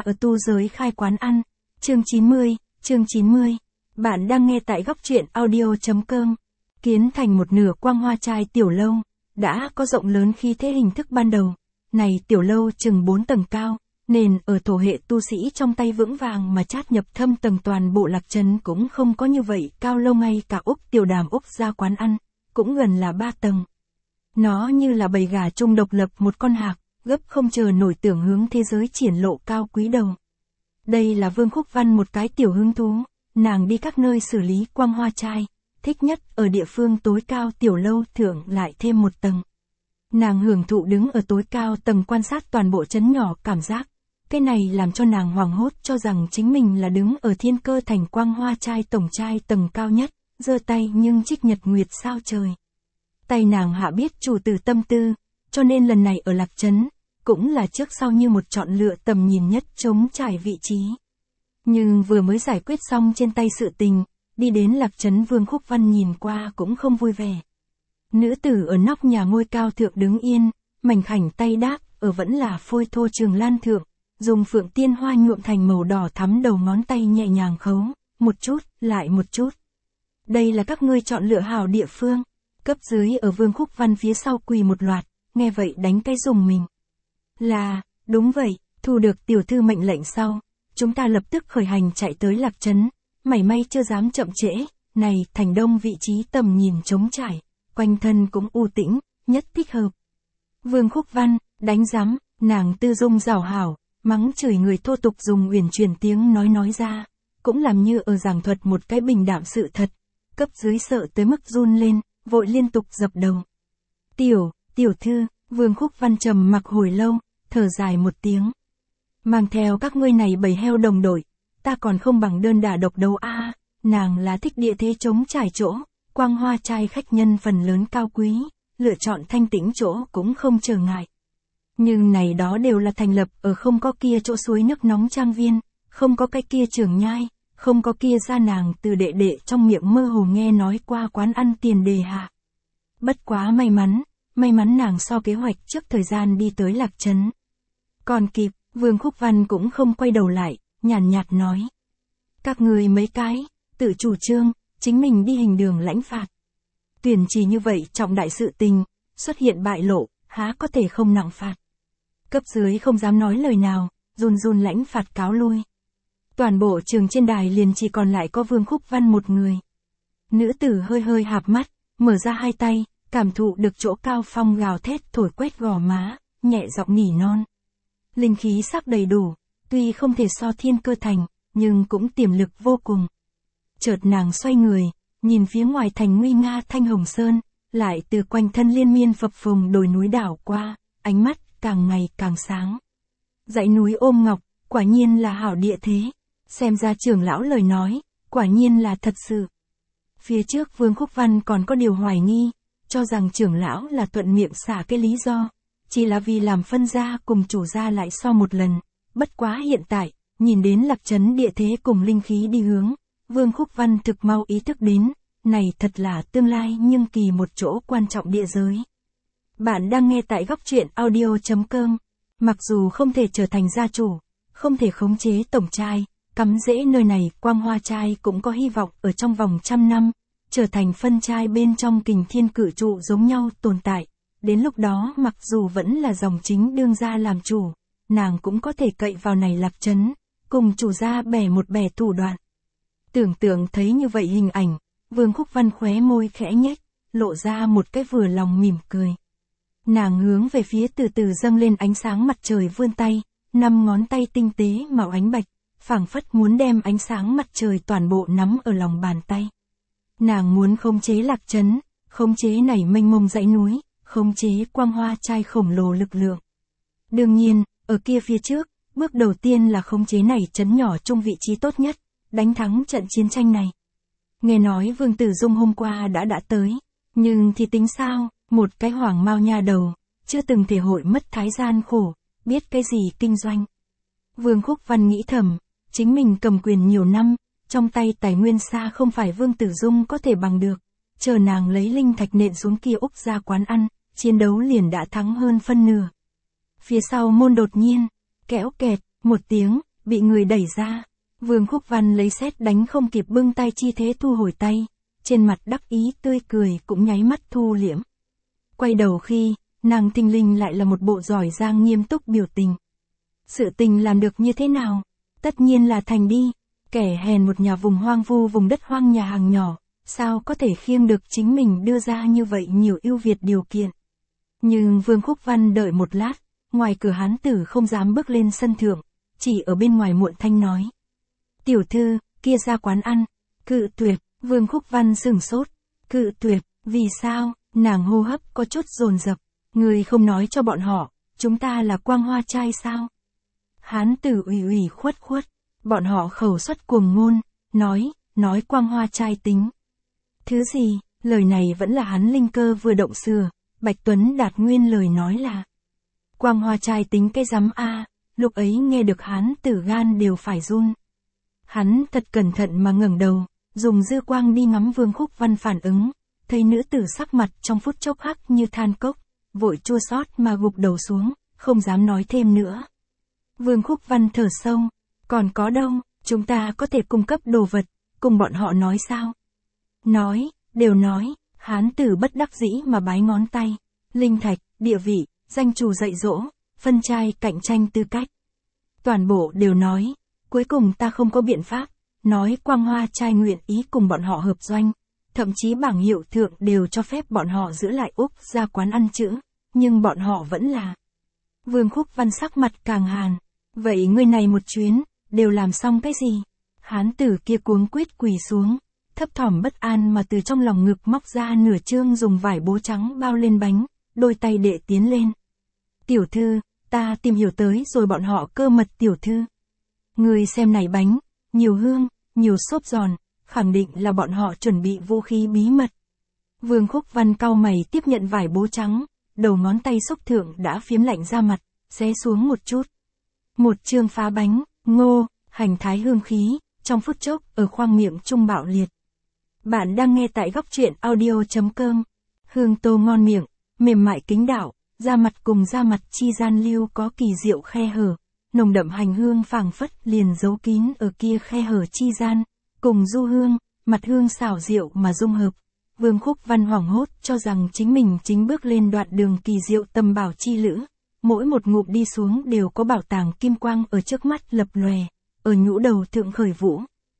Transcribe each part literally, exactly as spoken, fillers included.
ở tu giới khai quán ăn. Chương chín mươi, chương chín mươi. Bạn đang nghe tại góc truyện audio.com. Kiến thành một nửa quang hoa trai tiểu lâu, đã có rộng lớn khí thế hình thức ban đầu. Này tiểu lâu chừng bốn tầng cao, nền ở thổ hệ tu sĩ trong tay vững vàng mà chát nhập thâm tầng, toàn bộ Lạc Trấn cũng không có như vậy cao lâu, ngay cả Úc Tiểu Đàm Úc ra quán ăn, cũng gần là ba tầng. Nó như là bầy gà chung độc lập một con hạc, gấp không chờ nổi tưởng hướng thế giới triển lộ cao quý đầu. Đây là Vương Khúc Văn một cái tiểu hứng thú, nàng đi các nơi xử lý quang hoa trai, thích nhất ở địa phương tối cao tiểu lâu thượng lại thêm một tầng. Nàng hưởng thụ đứng ở tối cao tầng quan sát toàn bộ trấn nhỏ cảm giác, cái này làm cho nàng hoảng hốt cho rằng chính mình là đứng ở Thiên Cơ Thành quang hoa trai tổng trai tầng cao nhất, giơ tay nhưng trích nhật nguyệt sao trời. Tay nàng hạ biết chủ tử tâm tư, cho nên lần này ở Lạc Trấn, cũng là trước sau như một chọn lựa tầm nhìn nhất trống trải vị trí. Nhưng vừa mới giải quyết xong trên tay sự tình, đi đến Lạc Trấn Vương Khúc Văn nhìn qua cũng không vui vẻ. Nữ tử ở nóc nhà ngôi cao thượng đứng yên, mảnh khảnh tay đáp, ở vẫn là phôi thô trường lan thượng, dùng phượng tiên hoa nhuộm thành màu đỏ thắm đầu ngón tay nhẹ nhàng khấu, một chút, lại một chút. Đây là các ngươi chọn lựa hảo địa phương. Cấp dưới ở Vương Khúc Văn phía sau quỳ một loạt, nghe vậy đánh cái rùng mình. Là, đúng vậy, thu được tiểu thư mệnh lệnh sau, chúng ta lập tức khởi hành chạy tới Lạc Trấn, mảy may chưa dám chậm trễ. Này thành đông vị trí tầm nhìn trống trải, quanh thân cũng u tĩnh, nhất thích hợp. Vương Khúc Văn, đánh giám, nàng tư dung rào hảo, mắng chửi người thô tục dùng uyển chuyển tiếng nói nói ra, cũng làm như ở giảng thuật một cái bình đạm sự thật. Cấp dưới sợ tới mức run lên, vội liên tục dập đầu. Tiểu, tiểu thư, Vương Khúc Văn trầm mặc hồi lâu, thở dài một tiếng. Mang theo các ngươi này bầy heo đồng đội, ta còn không bằng đơn đả độc đấu a. À, nàng là thích địa thế trống trải chỗ, quang hoa trai khách nhân phần lớn cao quý, lựa chọn thanh tĩnh chỗ cũng không trở ngại. Nhưng này đó đều là thành lập ở không có kia chỗ suối nước nóng trang viên, không có cái kia trường nhai, không có kia ra nàng từ đệ đệ trong miệng mơ hồ nghe nói qua quán ăn tiền đề hạ. Bất quá may mắn, may mắn nàng so kế hoạch trước thời gian đi tới Lạc Trấn. Còn kịp, Vương Khúc Văn cũng không quay đầu lại, nhàn nhạt nói. Các người mấy cái, tự chủ trương, chính mình đi hình đường lãnh phạt. Tuyển chỉ như vậy trọng đại sự tình, xuất hiện bại lộ, há có thể không nặng phạt. Cấp dưới không dám nói lời nào, run run lãnh phạt cáo lui. Toàn bộ trường trên đài liền chỉ còn lại có Vương Khúc Văn một người. Nữ tử hơi hơi hạp mắt, mở ra hai tay, cảm thụ được chỗ cao phong gào thét thổi quét gò má, nhẹ giọng nỉ non. Linh khí sắc đầy đủ, tuy không thể so Thiên Cơ Thành, nhưng cũng tiềm lực vô cùng. Chợt nàng xoay người, nhìn phía ngoài thành nguy nga Thanh Hồng Sơn, lại từ quanh thân liên miên phập phồng đồi núi đảo qua, ánh mắt càng ngày càng sáng. Dãy núi ôm ngọc, quả nhiên là hảo địa thế. Xem ra trưởng lão lời nói, quả nhiên là thật sự. Phía trước Vương Khúc Văn còn có điều hoài nghi, cho rằng trưởng lão là thuận miệng xả cái lý do, chỉ là vì làm phân gia cùng chủ gia lại so một lần. Bất quá hiện tại, nhìn đến Lạc Trấn địa thế cùng linh khí đi hướng, Vương Khúc Văn thực mau ý thức đến, này thật là tương lai nhưng kỳ một chỗ quan trọng địa giới. Bạn đang nghe tại góc truyện audio.com. Mặc dù không thể trở thành gia chủ, không thể khống chế tổng trai, cắm rễ nơi này, quang hoa trai cũng có hy vọng ở trong vòng trăm năm, trở thành phân trai bên trong Kình Thiên cử trụ giống nhau tồn tại. Đến lúc đó mặc dù vẫn là dòng chính đương gia làm chủ, nàng cũng có thể cậy vào này Lạc Trấn, cùng chủ gia bẻ một bẻ thủ đoạn. Tưởng tượng thấy như vậy hình ảnh, Vương Khúc Văn khóe môi khẽ nhếch, lộ ra một cái vừa lòng mỉm cười. Nàng hướng về phía từ từ dâng lên ánh sáng mặt trời vươn tay, năm ngón tay tinh tế màu ánh bạch, phảng phất muốn đem ánh sáng mặt trời toàn bộ nắm ở lòng bàn tay. Nàng muốn khống chế Lạc Trấn, khống chế nảy mênh mông dãy núi, khống chế quang hoa trai khổng lồ lực lượng. Đương nhiên, ở kia phía trước, bước đầu tiên là khống chế này trấn nhỏ trung vị trí tốt nhất, đánh thắng trận chiến tranh này. Nghe nói Vương Tử Dung hôm qua đã đã tới, nhưng thì tính sao, một cái hoàng mao nha đầu, chưa từng thể hội mất thái gian khổ, biết cái gì kinh doanh. Vương Khúc Văn nghĩ thầm, chính mình cầm quyền nhiều năm, trong tay tài nguyên xa không phải Vương Tử Dung có thể bằng được. Chờ nàng lấy linh thạch nện xuống kia Úc ra quán ăn, chiến đấu liền đã thắng hơn phân nửa. Phía sau môn đột nhiên, kéo kẹt, một tiếng, bị người đẩy ra. Vương Khúc Văn lấy sét đánh không kịp bưng tay chi thế thu hồi tay, trên mặt đắc ý tươi cười cũng nháy mắt thu liễm. Quay đầu khi, nàng thình lình lại là một bộ giỏi giang nghiêm túc biểu tình. Sự tình làm được như thế nào? Tất nhiên là thành đi, kẻ hèn một nhà vùng hoang vu vùng đất hoang nhà hàng nhỏ, sao có thể khiêng được chính mình đưa ra như vậy nhiều ưu việt điều kiện. Nhưng Vương Khúc Văn đợi một lát, ngoài cửa hán tử không dám bước lên sân thượng, chỉ ở bên ngoài muộn thanh nói. Tiểu thư, kia ra quán ăn, cự tuyệt, Vương Khúc Văn sửng sốt, cự tuyệt, vì sao, nàng hô hấp có chút dồn dập, người không nói cho bọn họ, chúng ta là quang hoa trai sao? Hán tử ủy ủy khuất khuất, bọn họ khẩu xuất cuồng ngôn, nói, nói quang hoa trai tính. Thứ gì, lời này vẫn là hắn linh cơ vừa động sửa, Bạch Tuấn Đạt nguyên lời nói là. Quang hoa trai tính cái rắm a, lúc ấy nghe được hán tử gan đều phải run. Hắn thật cẩn thận mà ngẩng đầu, dùng dư quang đi ngắm Vương Khúc Văn phản ứng, thấy nữ tử sắc mặt trong phút chốc hắc như than cốc, vội chua xót mà gục đầu xuống, không dám nói thêm nữa. Vương Khúc Văn thở sâu, còn có đâu, chúng ta có thể cung cấp đồ vật, cùng bọn họ nói sao? Nói, đều nói, hán tử bất đắc dĩ mà bái ngón tay, linh thạch, địa vị, danh chủ dạy dỗ, phân trai cạnh tranh tư cách. Toàn bộ đều nói, cuối cùng ta không có biện pháp, nói quang hoa trai nguyện ý cùng bọn họ hợp doanh, thậm chí bảng hiệu thượng đều cho phép bọn họ giữ lại Úc ra quán ăn chữ, nhưng bọn họ vẫn là. Vương Khúc Văn sắc mặt càng hàn, vậy ngươi này một chuyến, đều làm xong cái gì? Hán tử kia cuống quýt quỳ xuống, thấp thỏm bất an mà từ trong lòng ngực móc ra nửa chương dùng vải bố trắng bao lên bánh, đôi tay đệ tiến lên. Tiểu thư, ta tìm hiểu tới rồi bọn họ cơ mật tiểu thư. Người xem này bánh, nhiều hương, nhiều xốp giòn, khẳng định là bọn họ chuẩn bị vũ khí bí mật. Vương Khúc Văn cau mày tiếp nhận vải bố trắng, đầu ngón tay xúc thượng đã phiếm lạnh ra mặt, xé xuống một chút. Một chương phá bánh, ngô, hành thái hương khí, trong phút chốc ở khoang miệng trung bạo liệt. Bạn đang nghe tại góc truyện audio chấm com. Hương tô ngon miệng, mềm mại kính đạo, da mặt cùng da mặt chi gian lưu có kỳ diệu khe hở, nồng đậm hành hương phảng phất liền giấu kín ở kia khe hở chi gian, cùng du hương, mặt hương xảo diệu mà dung hợp. Vương Khúc Văn hoảng hốt cho rằng chính mình chính bước lên đoạn đường kỳ diệu tâm bảo chi lữ, mỗi một ngụm đi xuống đều có bảo tàng kim quang ở trước mắt lập lòe, ở nhũ đầu thượng khởi vũ.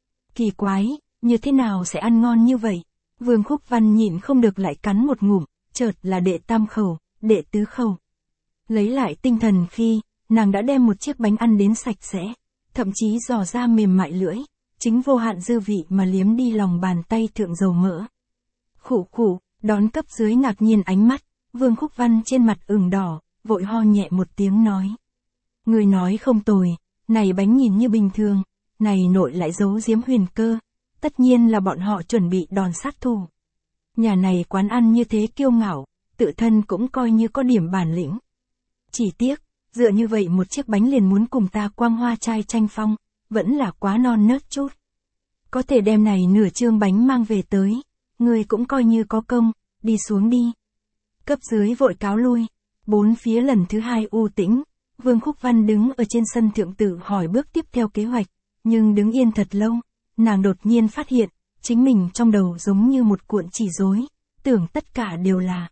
Kỳ quái, như thế nào sẽ ăn ngon như vậy? Vương Khúc Văn nhịn không được lại cắn một ngụm, chợt là đệ tam khẩu, đệ tứ khẩu. Lấy lại tinh thần khi, nàng đã đem một chiếc bánh ăn đến sạch sẽ, thậm chí giò ra mềm mại lưỡi, chính vô hạn dư vị mà liếm đi lòng bàn tay thượng dầu mỡ. Khụ khụ, đón cấp dưới ngạc nhiên ánh mắt, Vương Khúc Văn trên mặt ửng đỏ, vội ho nhẹ một tiếng nói. Người nói không tồi, này bánh nhìn như bình thường, này nội lại giấu giếm huyền cơ, tất nhiên là bọn họ chuẩn bị đòn sát thủ. Nhà này quán ăn như thế kiêu ngạo, tự thân cũng coi như có điểm bản lĩnh. Chỉ tiếc, dựa như vậy một chiếc bánh liền muốn cùng ta quang hoa trai tranh phong, vẫn là quá non nớt chút. Có thể đem này nửa chương bánh mang về tới, người cũng coi như có công, đi xuống đi. Cấp dưới vội cáo lui, bốn phía lần thứ hai u tĩnh, Vương Khúc Văn đứng ở trên sân thượng tự hỏi bước tiếp theo kế hoạch, nhưng đứng yên thật lâu, nàng đột nhiên phát hiện, chính mình trong đầu giống như một cuộn chỉ rối, tưởng tất cả đều là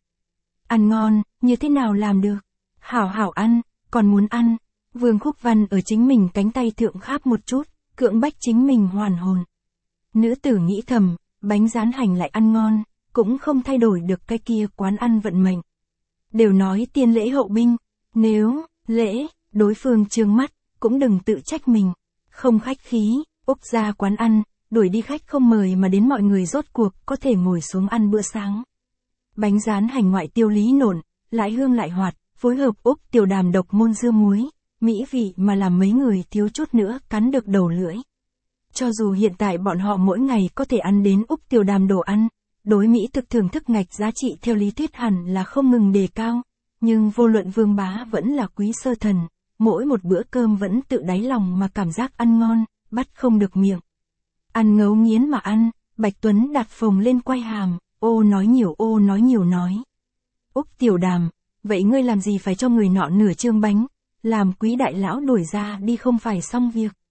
ăn ngon, như thế nào làm được? Hảo hảo ăn, còn muốn ăn. Vương Khúc Văn ở chính mình cánh tay thượng kháp một chút, cưỡng bách chính mình hoàn hồn. Nữ tử nghĩ thầm, bánh rán hành lại ăn ngon, cũng không thay đổi được cái kia quán ăn vận mệnh. Đều nói tiên lễ hậu binh, nếu, lễ, đối phương trương mắt, cũng đừng tự trách mình. Không khách khí, Úc ra quán ăn, đuổi đi khách không mời mà đến mọi người rốt cuộc có thể ngồi xuống ăn bữa sáng. Bánh rán hành ngoại tiêu lý nộn, lại hương lại hoạt, phối hợp Úc tiểu đàm độc môn dưa muối, mỹ vị mà làm mấy người thiếu chút nữa cắn được đầu lưỡi. Cho dù hiện tại bọn họ mỗi ngày có thể ăn đến Úc tiểu đàm đồ ăn, đối mỹ thực thưởng thức ngạch giá trị theo lý thuyết hẳn là không ngừng đề cao, nhưng vô luận Vương Bá vẫn là quý sơ thần, mỗi một bữa cơm vẫn tự đáy lòng mà cảm giác ăn ngon, bắt không được miệng. Ăn ngấu nghiến mà ăn, Bạch Tuấn Đạt phồng lên quay hàm, ô nói nhiều ô nói nhiều nói. Úc tiểu đàm, vậy ngươi làm gì phải cho người nọ nửa chương bánh, làm quý đại lão đuổi ra đi không phải xong việc.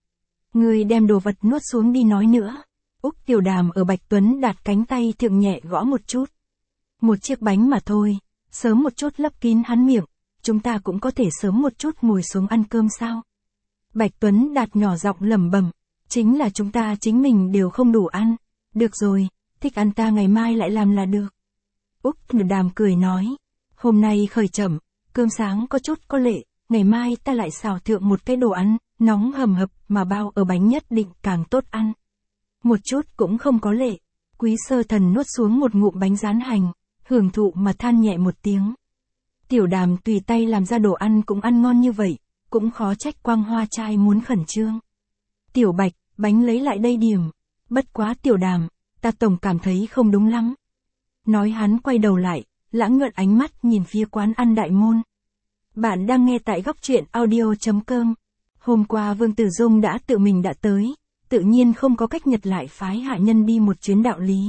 Ngươi đem đồ vật nuốt xuống đi nói nữa. Úc Tiểu Đàm ở Bạch Tuấn Đạt cánh tay thượng nhẹ gõ một chút. Một chiếc bánh mà thôi, sớm một chút lấp kín hắn miệng, chúng ta cũng có thể sớm một chút ngồi xuống ăn cơm sao. Bạch Tuấn Đạt nhỏ giọng lẩm bẩm, chính là chúng ta chính mình đều không đủ ăn. Được rồi, thích ăn ta ngày mai lại làm là được. Úc Tiểu Đàm cười nói, hôm nay khởi chậm, cơm sáng có chút có lệ, ngày mai ta lại xào thượng một cái đồ ăn, nóng hầm hập mà bao ở bánh nhất định càng tốt ăn. Một chút cũng không có lệ. Quý Sơ Thần nuốt xuống một ngụm bánh rán hành, hưởng thụ mà than nhẹ một tiếng. Tiểu Đàm tùy tay làm ra đồ ăn cũng ăn ngon như vậy, cũng khó trách Quang Hoa trai muốn khẩn trương. Tiểu Bạch, bánh lấy lại đây điểm. Bất quá Tiểu Đàm, ta tổng cảm thấy không đúng lắm. Nói hắn quay đầu lại, lãng ngợn ánh mắt nhìn phía quán ăn đại môn. Bạn đang nghe tại góc truyện audio chấm com. Hôm qua Vương Tử Dung đã tự mình đã tới, tự nhiên không có cách nhật lại phái hạ nhân đi một chuyến đạo lý.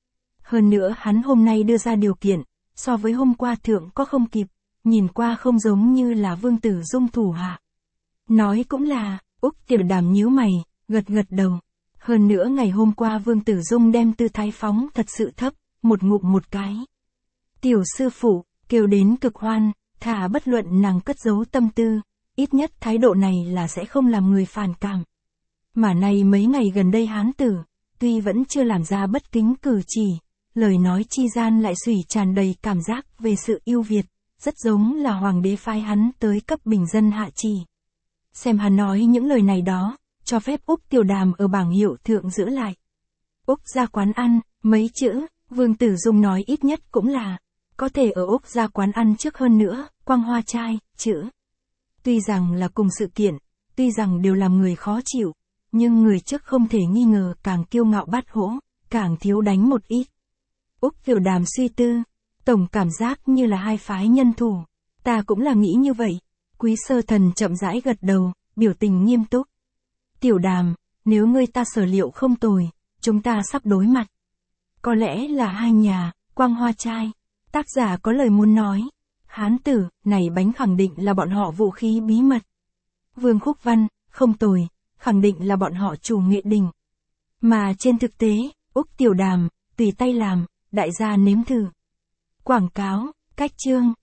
Hơn nữa hắn hôm nay đưa ra điều kiện, so với hôm qua thượng có không kịp, nhìn qua không giống như là Vương Tử Dung thủ hạ. Nói cũng là, Úc Tiểu Đàm nhíu mày, gật gật đầu. Hơn nữa ngày hôm qua Vương Tử Dung đem tư thái phóng thật sự thấp, một ngụm một cái. Tiểu sư phụ, kêu đến cực hoan, thà bất luận nàng cất giấu tâm tư, ít nhất thái độ này là sẽ không làm người phản cảm. Mà này mấy ngày gần đây hán tử, tuy vẫn chưa làm ra bất kính cử chỉ, lời nói chi gian lại xủy tràn đầy cảm giác về sự yêu Việt, rất giống là hoàng đế phái hắn tới cấp bình dân hạ chỉ. Xem hắn nói những lời này đó, cho phép Úc Tiểu Đàm ở bảng hiệu thượng giữ lại. Úc ra quán ăn, mấy chữ, Vương Tử Dung nói ít nhất cũng là, có thể ở Úc ra quán ăn trước hơn nữa, Quang Hoa trai, chữ. Tuy rằng là cùng sự kiện, tuy rằng đều làm người khó chịu, nhưng người trước không thể nghi ngờ càng kiêu ngạo bát hỗ, càng thiếu đánh một ít. Úc Tiểu Đàm suy tư, tổng cảm giác như là hai phái nhân thủ, ta cũng là nghĩ như vậy. Quý Sơ Thần chậm rãi gật đầu, biểu tình nghiêm túc. Tiểu Đàm, nếu ngươi ta sở liệu không tồi, chúng ta sắp đối mặt. Có lẽ là hai nhà, Quang Hoa trai. Tác giả có lời muốn nói. Hán tử, này bánh khẳng định là bọn họ vũ khí bí mật. Vương Khúc Văn, không tồi, khẳng định là bọn họ chủ nghệ đình. Mà trên thực tế, Úc Tiểu Đàm, tùy tay làm, đại gia nếm thử. Quảng cáo, cách chương.